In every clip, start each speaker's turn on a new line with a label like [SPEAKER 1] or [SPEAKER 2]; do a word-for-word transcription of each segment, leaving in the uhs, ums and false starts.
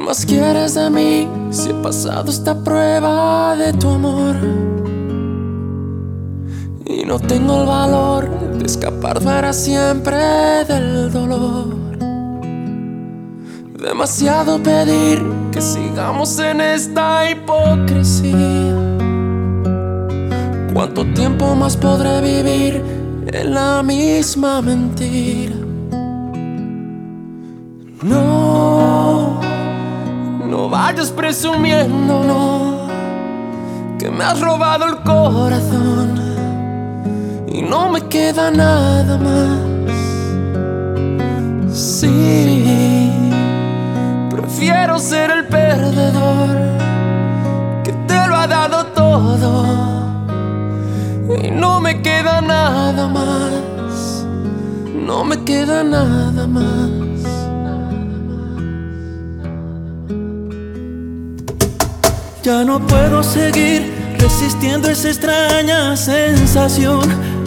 [SPEAKER 1] más quieres de mí si he pasado esta prueba de tu amor? Y no tengo el valor de escapar para siempre del dolor. Demasiado pedir que sigamos en esta hipocresía. ¿Cuánto tiempo más podré vivir en la misma mentira? No, no vayas presumiendo, no, que me has robado el corazón y no me queda nada más. Sí, prefiero ser el perdedor que te lo ha dado todo y no me queda nada más. No me queda nada más.
[SPEAKER 2] Ya no puedo seguir resistiendo esa extraña sensación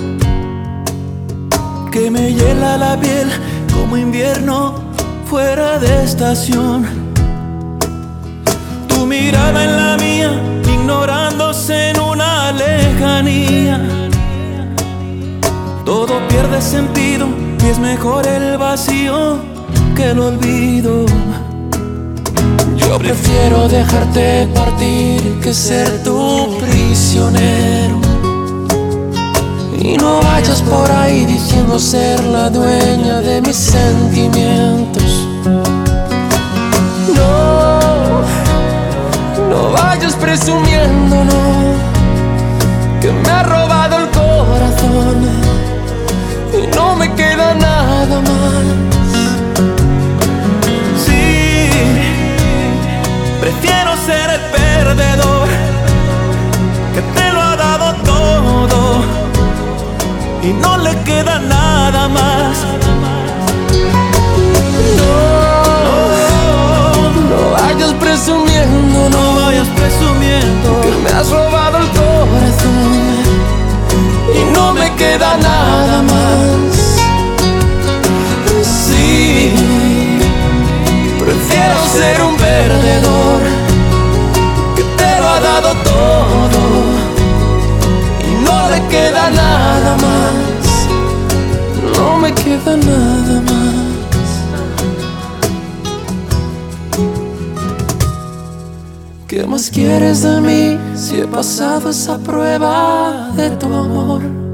[SPEAKER 2] que me hiela la piel como invierno fuera de estación. Tu mirada en la mía, ignorándose en una lejanía. Todo pierde sentido y es mejor el vacío que el olvido.
[SPEAKER 1] Yo prefiero dejarte partir que ser tu prisionero. Y no vayas por ahí diciendo ser la dueña de mis sentimientos. No, no vayas presumiendo, no, que me ha robado el corazón y no me queda nada más.
[SPEAKER 2] Prefiero ser el perdedor que te lo ha dado todo y no le queda nada más.
[SPEAKER 1] No, no vayas presumiendo,
[SPEAKER 2] no vayas presumiendo
[SPEAKER 1] que me has robado el corazón y no me queda nada más. Sí, prefiero ser un perdedor que te lo ha dado todo y no le queda nada más. No me queda nada más. ¿Qué más quieres de mí si he pasado esa prueba de tu amor?